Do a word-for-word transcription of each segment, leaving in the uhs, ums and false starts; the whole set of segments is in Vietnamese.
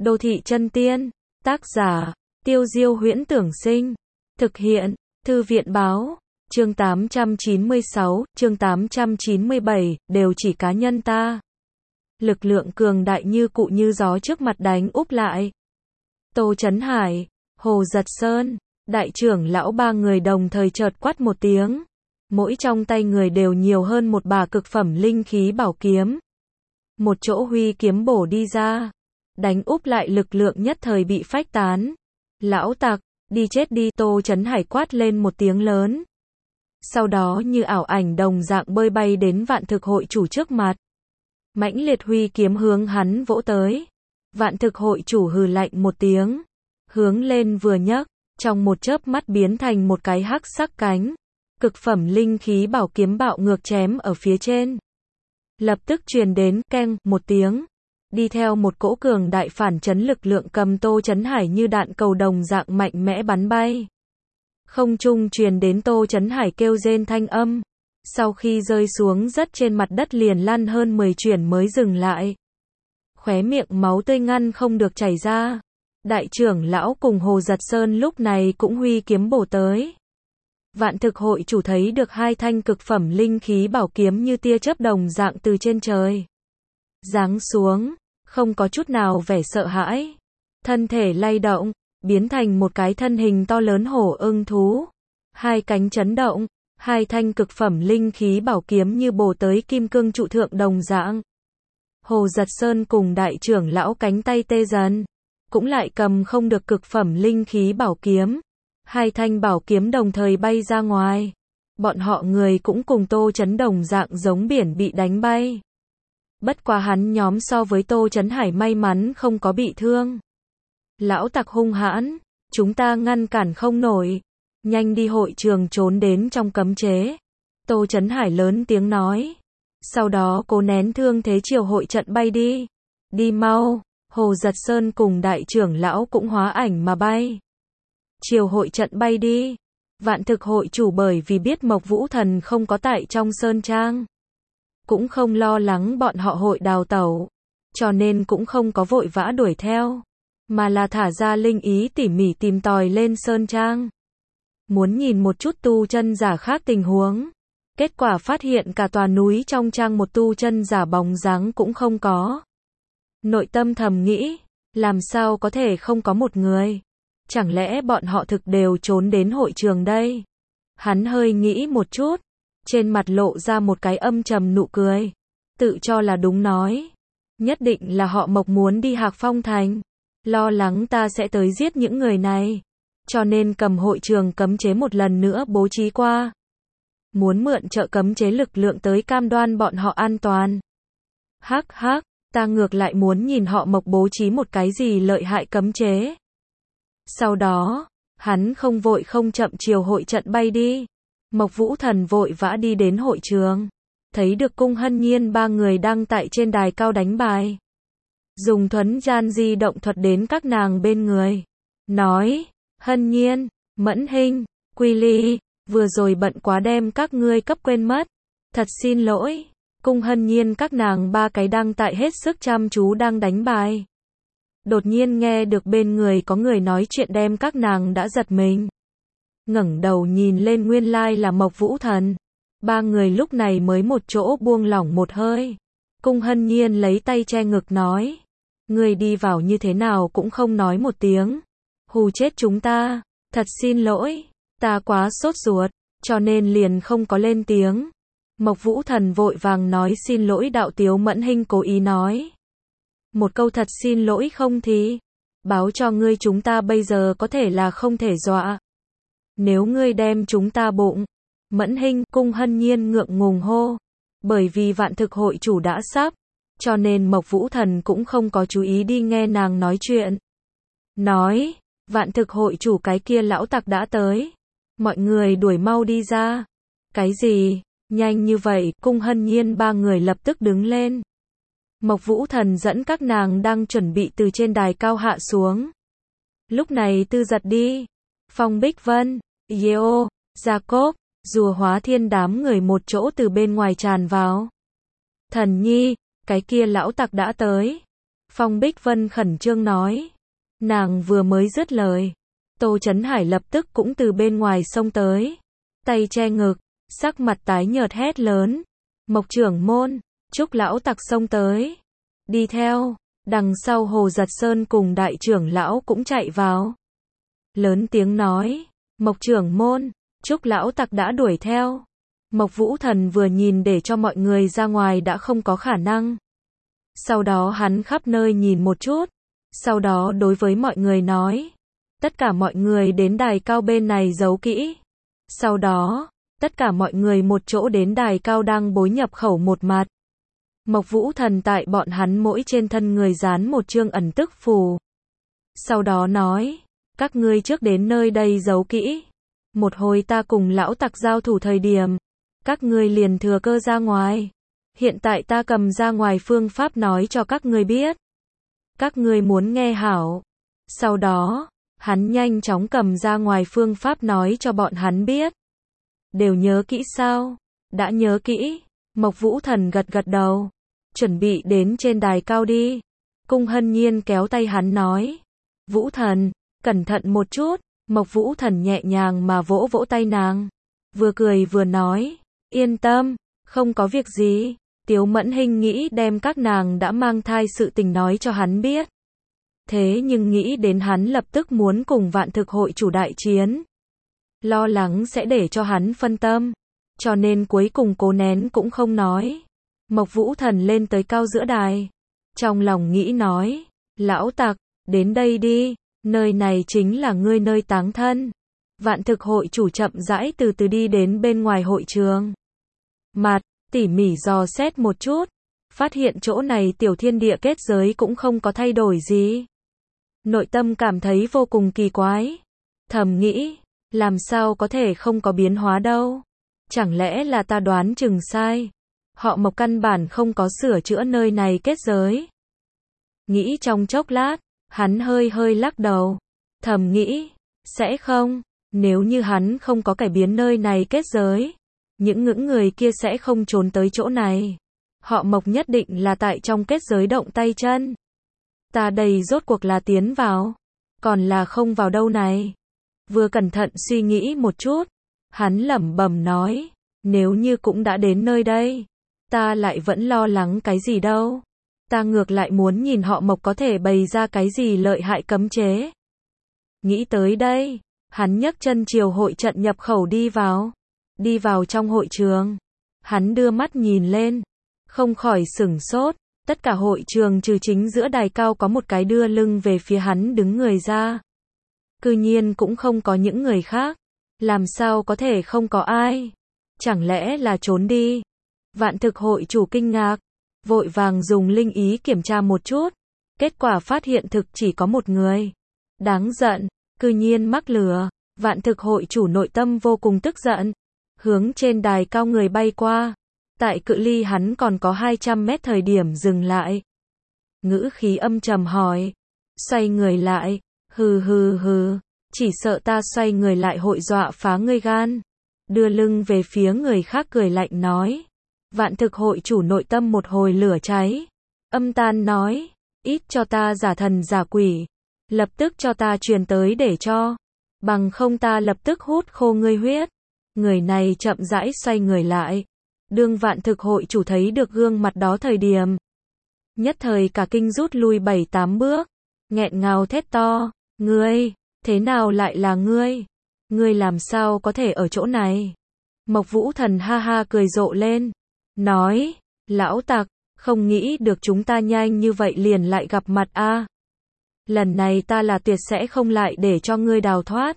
Đô thị chân tiên. Tác giả, Tiêu Diêu Huyễn Tưởng Sinh. Thực hiện, Thư viện Báo. Chương tám trăm chín mươi sáu, chương tám trăm chín mươi bảy, đều chỉ cá nhân ta. Lực lượng cường đại như cụ như gió trước mặt đánh úp lại. Tô Chấn Hải, Hồ Giật Sơn, đại trưởng lão ba người đồng thời chợt quát một tiếng. Mỗi trong tay người đều nhiều hơn một bả cực phẩm linh khí bảo kiếm. Một chỗ huy kiếm bổ đi ra, đánh úp lại lực lượng nhất thời bị phách tán. Lão tặc, đi chết đi, Tô Chấn Hải quát lên một tiếng lớn. Sau đó như ảo ảnh đồng dạng bơi bay đến Vạn Thực Hội chủ trước mặt. Mãnh liệt huy kiếm hướng hắn vỗ tới. Vạn Thực Hội chủ hừ lạnh một tiếng, hướng lên vừa nhấc, trong một chớp mắt biến thành một cái hắc sắc cánh. Cực phẩm linh khí bảo kiếm bạo ngược chém ở phía trên. Lập tức truyền đến keng một tiếng, đi theo một cỗ cường đại phản chấn lực lượng cầm Tô Chấn Hải như đạn cầu đồng dạng mạnh mẽ bắn bay. Không trung truyền đến Tô Chấn Hải kêu rên thanh âm. Sau khi rơi xuống rất trên mặt đất liền lăn hơn mười chuyển mới dừng lại. Khóe miệng máu tươi ngăn không được chảy ra. Đại trưởng lão cùng Hồ Giật Sơn lúc này cũng huy kiếm bổ tới. Vạn Thực Hội chủ thấy được hai thanh cực phẩm linh khí bảo kiếm như tia chớp đồng dạng từ trên trời giáng xuống, không có chút nào vẻ sợ hãi. Thân thể lay động, biến thành một cái thân hình to lớn hổ ưng thú. Hai cánh chấn động, hai thanh cực phẩm linh khí bảo kiếm như bổ tới kim cương trụ thượng đồng dạng. Hồ Giật Sơn cùng đại trưởng lão cánh tay tê dần, cũng lại cầm không được cực phẩm linh khí bảo kiếm. Hai thanh bảo kiếm đồng thời bay ra ngoài. Bọn họ người cũng cùng Tô Chấn đồng dạng giống biển bị đánh bay. Bất quá hắn nhóm so với Tô Chấn Hải may mắn không có bị thương. Lão tặc hung hãn, chúng ta ngăn cản không nổi. Nhanh đi hội trường trốn đến trong cấm chế. Tô Chấn Hải lớn tiếng nói. Sau đó cố nén thương thế chiều hội trận bay đi. Đi mau. Hồ Giật Sơn cùng đại trưởng lão cũng hóa ảnh mà bay. Chiều hội trận bay đi. Vạn Thực Hội chủ bởi vì biết Mộc Vũ Thần không có tại trong sơn trang, cũng không lo lắng bọn họ hội đào tẩu, cho nên cũng không có vội vã đuổi theo, mà là thả ra linh ý tỉ mỉ tìm tòi lên sơn trang. Muốn nhìn một chút tu chân giả khác tình huống. Kết quả phát hiện cả tòa núi trong trang một tu chân giả bóng dáng cũng không có. Nội tâm thầm nghĩ, làm sao có thể không có một người? Chẳng lẽ bọn họ thực đều trốn đến hội trường đây? Hắn hơi nghĩ một chút, trên mặt lộ ra một cái âm trầm nụ cười, tự cho là đúng nói. Nhất định là họ Mộc muốn đi Hạc Phong Thành, lo lắng ta sẽ tới giết những người này, cho nên cầm hội trường cấm chế một lần nữa bố trí qua. Muốn mượn trợ cấm chế lực lượng tới cam đoan bọn họ an toàn. Hắc hắc, ta ngược lại muốn nhìn họ Mộc bố trí một cái gì lợi hại cấm chế. Sau đó, hắn không vội không chậm chiều hội trận bay đi. Mộc Vũ Thần vội vã đi đến hội trường, thấy được Cung Hân Nhiên ba người đang tại trên đài cao đánh bài. Dùng thuấn gian di động thuật đến các nàng bên người, nói, Hân Nhiên, Mẫn Hinh, Quy Ly, vừa rồi bận quá đem các ngươi cấp quên mất. Thật xin lỗi. Cung Hân Nhiên các nàng ba cái đang tại hết sức chăm chú đang đánh bài. Đột nhiên nghe được bên người có người nói chuyện đem các nàng đã giật mình. Ngẩng đầu nhìn lên nguyên lai là Mộc Vũ Thần. Ba người lúc này mới một chỗ buông lỏng một hơi. Cung Hân Nhiên lấy tay che ngực nói. Người đi vào như thế nào cũng không nói một tiếng. Hù chết chúng ta. Thật xin lỗi. Ta quá sốt ruột, cho nên liền không có lên tiếng. Mộc Vũ Thần vội vàng nói xin lỗi. Đạo Tiếu Mẫn Hinh cố ý nói. Một câu thật xin lỗi không thì, báo cho ngươi chúng ta bây giờ có thể là không thể dọa. Nếu ngươi đem chúng ta bụng. Mẫn Hinh, Cung Hân Nhiên ngượng ngùng hô. Bởi vì Vạn Thực Hội chủ đã sắp, cho nên Mộc Vũ Thần cũng không có chú ý đi nghe nàng nói chuyện. Nói, Vạn Thực Hội chủ cái kia lão tặc đã tới. Mọi người đuổi mau đi ra. Cái gì? Nhanh như vậy? Cung Hân Nhiên ba người lập tức đứng lên. Mộc Vũ Thần dẫn các nàng đang chuẩn bị từ trên đài cao hạ xuống. Lúc này Tư Giật đi, Phong Bích Vân, Yeo, Jacob, Rùa Hóa Thiên đám người một chỗ từ bên ngoài tràn vào. Thần Nhi, cái kia lão tặc đã tới. Phong Bích Vân khẩn trương nói. Nàng vừa mới dứt lời, Tô Chấn Hải lập tức cũng từ bên ngoài xông tới, tay che ngực, sắc mặt tái nhợt hét lớn. Mộc trưởng môn, Trúc lão tặc xông tới. Đi theo, đằng sau Hồ Giật Sơn cùng đại trưởng lão cũng chạy vào. Lớn tiếng nói, Mộc trưởng môn, Trúc lão tặc đã đuổi theo. Mộc Vũ Thần vừa nhìn để cho mọi người ra ngoài đã không có khả năng. Sau đó hắn khắp nơi nhìn một chút, sau đó đối với mọi người nói, tất cả mọi người đến đài cao bên này giấu kỹ. Sau đó, tất cả mọi người một chỗ đến đài cao đang bối nhập khẩu một mặt. Mộc Vũ Thần tại bọn hắn mỗi trên thân người dán một chương ẩn tức phù. Sau đó nói, các ngươi trước đến nơi đây giấu kỹ. Một hồi ta cùng lão tặc giao thủ thời điểm, các ngươi liền thừa cơ ra ngoài. Hiện tại ta cầm ra ngoài phương pháp nói cho các ngươi biết. Các ngươi muốn nghe hảo. Sau đó, hắn nhanh chóng cầm ra ngoài phương pháp nói cho bọn hắn biết. Đều nhớ kỹ sao? Đã nhớ kỹ. Mộc Vũ Thần gật gật đầu. Chuẩn bị đến trên đài cao đi. Cung Hân Nhiên kéo tay hắn nói. Vũ Thần, cẩn thận một chút. Mộc Vũ Thần nhẹ nhàng mà vỗ vỗ tay nàng. Vừa cười vừa nói. Yên tâm, không có việc gì. Tiếu Mẫn Hinh nghĩ đem các nàng đã mang thai sự tình nói cho hắn biết. Thế nhưng nghĩ đến hắn lập tức muốn cùng Vạn Thực hội chủ đại chiến. Lo lắng sẽ để cho hắn phân tâm. Cho nên cuối cùng cố nén cũng không nói. Mộc Vũ Thần lên tới cao giữa đài. Trong lòng nghĩ nói. Lão tặc, đến đây đi. Nơi này chính là ngươi nơi táng thân. Vạn Thực hội chủ chậm rãi từ từ đi đến bên ngoài hội trường. Mặt, tỉ mỉ dò xét một chút. Phát hiện chỗ này tiểu thiên địa kết giới cũng không có thay đổi gì. Nội tâm cảm thấy vô cùng kỳ quái. Thầm nghĩ, làm sao có thể không có biến hóa đâu. Chẳng lẽ là ta đoán chừng sai. Họ Mộc căn bản không có sửa chữa nơi này kết giới. Nghĩ trong chốc lát, hắn hơi hơi lắc đầu. Thầm nghĩ, sẽ không, nếu như hắn không có cải biến nơi này kết giới, những ngưỡng người kia sẽ không trốn tới chỗ này. Họ Mộc nhất định là tại trong kết giới động tay chân. Ta đây rốt cuộc là tiến vào, còn là không vào đâu này. Vừa cẩn thận suy nghĩ một chút, hắn lẩm bẩm nói, nếu như cũng đã đến nơi đây, ta lại vẫn lo lắng cái gì đâu. Ta ngược lại muốn nhìn họ Mộc có thể bày ra cái gì lợi hại cấm chế. Nghĩ tới đây, hắn nhấc chân chiều hội trận nhập khẩu đi vào. Đi vào trong hội trường, hắn đưa mắt nhìn lên, không khỏi sửng sốt. Tất cả hội trường trừ chính giữa đài cao có một cái đưa lưng về phía hắn đứng người ra. Cư nhiên cũng không có những người khác. Làm sao có thể không có ai? Chẳng lẽ là trốn đi? Vạn Thực hội chủ kinh ngạc, vội vàng dùng linh ý kiểm tra một chút. Kết quả phát hiện thực chỉ có một người. Đáng giận, cư nhiên mắc lừa. Vạn Thực hội chủ nội tâm vô cùng tức giận. Hướng trên đài cao người bay qua. Tại cự ly hắn còn có hai trăm mét thời điểm dừng lại. Ngữ khí âm trầm hỏi. Xoay người lại. Hừ hừ hừ. Chỉ sợ ta xoay người lại hội dọa phá ngươi gan. Đưa lưng về phía người khác cười lạnh nói. Vạn Thực hội chủ nội tâm một hồi lửa cháy. Âm tan nói. Ít cho ta giả thần giả quỷ. Lập tức cho ta truyền tới để cho. Bằng không ta lập tức hút khô ngươi huyết. Người này chậm rãi xoay người lại. Đương Vạn Thực hội chủ thấy được gương mặt đó thời điểm. Nhất thời cả kinh rút lui bảy tám bước. Nghẹn ngào thét to. Ngươi, thế nào lại là ngươi? Ngươi làm sao có thể ở chỗ này? Mộc Vũ Thần ha ha cười rộ lên. Nói, lão tặc, không nghĩ được chúng ta nhanh như vậy liền lại gặp mặt a. Lần này ta là tuyệt sẽ không lại để cho ngươi đào thoát.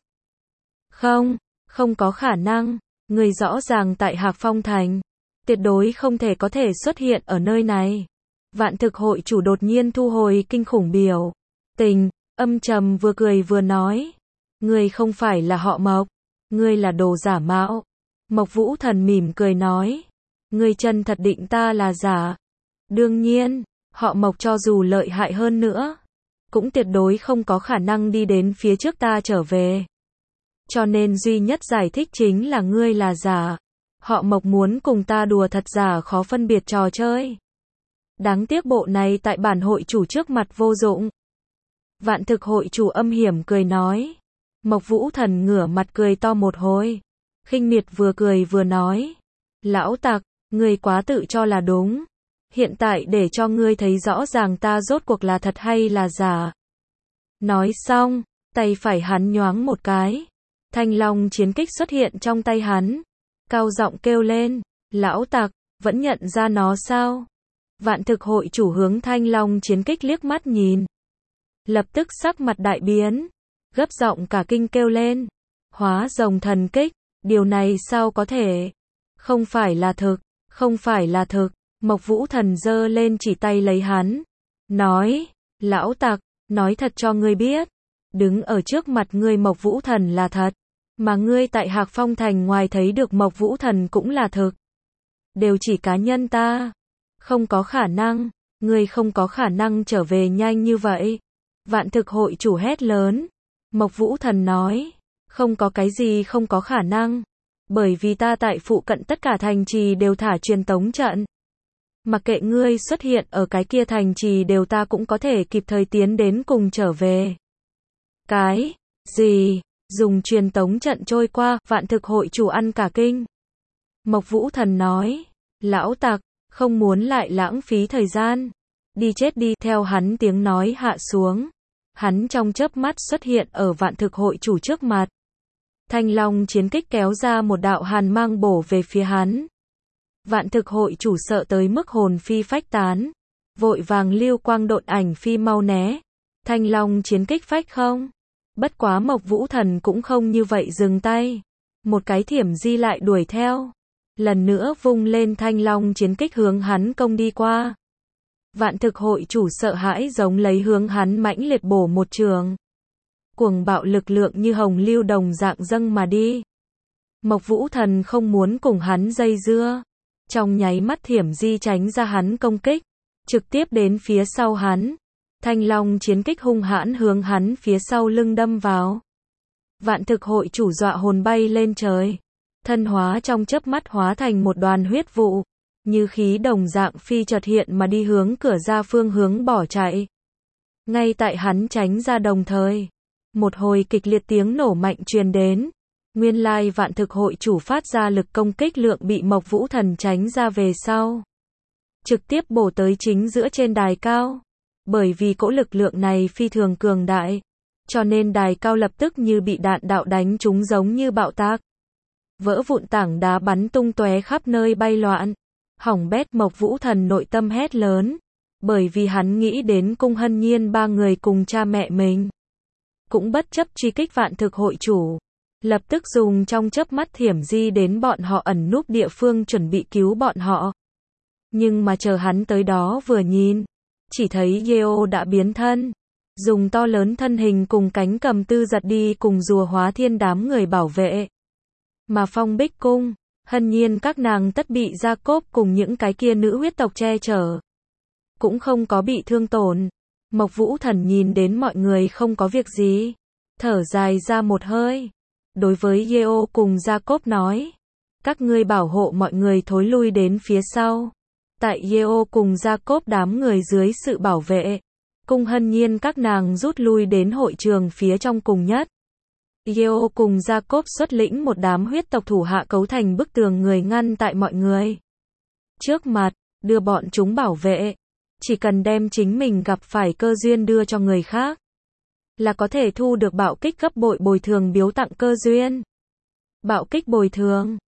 Không, không có khả năng. Ngươi rõ ràng tại Hạc Phong Thành. Tuyệt đối không thể có thể xuất hiện ở nơi này. Vạn Thực hội chủ đột nhiên thu hồi kinh khủng biểu tình, âm trầm vừa cười vừa nói. Ngươi không phải là họ Mộc. Ngươi là đồ giả mạo. Mộc Vũ Thần mỉm cười nói. Ngươi chân thật định ta là giả. Đương nhiên, họ Mộc cho dù lợi hại hơn nữa, cũng tuyệt đối không có khả năng đi đến phía trước ta trở về. Cho nên duy nhất giải thích chính là ngươi là giả. Họ Mộc muốn cùng ta đùa thật giả khó phân biệt trò chơi. Đáng tiếc bộ này tại bản hội chủ trước mặt vô dụng. Vạn thực hội chủ âm hiểm cười nói. Mộc Vũ Thần ngửa mặt cười to một hồi. Khinh miệt vừa cười vừa nói. Lão tặc, ngươi quá tự cho là đúng. Hiện tại để cho ngươi thấy rõ ràng ta rốt cuộc là thật hay là giả. Nói xong, tay phải hắn nhoáng một cái. Thanh long chiến kích xuất hiện trong tay hắn. Cao giọng kêu lên. Lão tặc, vẫn nhận ra nó sao? Vạn thực hội chủ hướng thanh long chiến kích liếc mắt nhìn. Lập tức sắc mặt đại biến. Gấp giọng cả kinh kêu lên. Hóa rồng thần kích, điều này sao có thể? Không phải là thực, không phải là thực. Mộc Vũ Thần giơ lên chỉ tay lấy hắn. Nói, lão tặc, nói thật cho ngươi biết. Đứng ở trước mặt ngươi Mộc Vũ Thần là thật. Mà ngươi tại Hạc Phong Thành ngoài thấy được Mộc Vũ Thần cũng là thực. Đều chỉ cá nhân ta. Không có khả năng, ngươi không có khả năng trở về nhanh như vậy. Vạn thực hội chủ hét lớn. Mộc Vũ Thần nói, không có cái gì không có khả năng. Bởi vì ta tại phụ cận tất cả thành trì đều thả truyền tống trận. Mặc kệ ngươi xuất hiện ở cái kia thành trì đều ta cũng có thể kịp thời tiến đến cùng trở về. Cái gì? Dùng truyền tống trận trôi qua, vạn thực hội chủ ăn cả kinh. Mộc Vũ Thần nói, lão tặc, không muốn lại lãng phí thời gian. Đi chết đi, theo hắn tiếng nói hạ xuống. Hắn trong chớp mắt xuất hiện ở vạn thực hội chủ trước mặt. Thanh long chiến kích kéo ra một đạo hàn mang bổ về phía hắn. Vạn thực hội chủ sợ tới mức hồn phi phách tán. Vội vàng lưu quang độn ảnh phi mau né. Thanh long chiến kích phách không? Bất quá Mộc Vũ Thần cũng không như vậy dừng tay. Một cái thiểm di lại đuổi theo. Lần nữa vung lên thanh long chiến kích hướng hắn công đi qua. Vạn thực hội chủ sợ hãi giống lấy hướng hắn mãnh liệt bổ một trường. Cuồng bạo lực lượng như hồng lưu đồng dạng dâng mà đi. Mộc Vũ Thần không muốn cùng hắn dây dưa. Trong nháy mắt thiểm di tránh ra hắn công kích. Trực tiếp đến phía sau hắn. Thanh long chiến kích hung hãn hướng hắn phía sau lưng đâm vào. Vạn thực hội chủ dọa hồn bay lên trời. Thân hóa trong chớp mắt hóa thành một đoàn huyết vụ. Như khí đồng dạng phi chợt hiện mà đi hướng cửa ra phương hướng bỏ chạy. Ngay tại hắn tránh ra đồng thời. Một hồi kịch liệt tiếng nổ mạnh truyền đến. Nguyên lai vạn thực hội chủ phát ra lực công kích lượng bị Mộc Vũ Thần tránh ra về sau. Trực tiếp bổ tới chính giữa trên đài cao. Bởi vì cỗ lực lượng này phi thường cường đại. Cho nên đài cao lập tức như bị đạn đạo đánh trúng giống như bạo tạc. Vỡ vụn tảng đá bắn tung tóe khắp nơi bay loạn. Hỏng bét. Mộc Vũ Thần nội tâm hét lớn. Bởi vì hắn nghĩ đến Cung Hân Nhiên ba người cùng cha mẹ mình. Cũng bất chấp truy kích vạn thực hội chủ. Lập tức dùng trong chớp mắt thiểm di đến bọn họ ẩn núp địa phương chuẩn bị cứu bọn họ. Nhưng mà chờ hắn tới đó vừa nhìn. Chỉ thấy Yeo đã biến thân. Dùng to lớn thân hình cùng cánh cầm tư giật đi cùng rùa hóa thiên đám người bảo vệ. Mà Phong Bích Cung, Hân Nhiên các nàng tất bị Gia Cốp cùng những cái kia nữ huyết tộc che chở. Cũng không có bị thương tổn. Mộc Vũ Thần nhìn đến mọi người không có việc gì. Thở dài ra một hơi. Đối với Yeo cùng Gia Cốp nói. Các ngươi bảo hộ mọi người thối lui đến phía sau. Tại Yeo cùng Gia Cốp đám người dưới sự bảo vệ. Cung Hân Nhiên các nàng rút lui đến hội trường phía trong cùng nhất. Yeo cùng Gia Cốp xuất lĩnh một đám huyết tộc thủ hạ cấu thành bức tường người ngăn tại mọi người trước mặt, đưa bọn chúng bảo vệ. Chỉ cần đem chính mình gặp phải cơ duyên đưa cho người khác. Là có thể thu được bạo kích gấp bội bồi thường biếu tặng cơ duyên. Bạo kích bồi thường.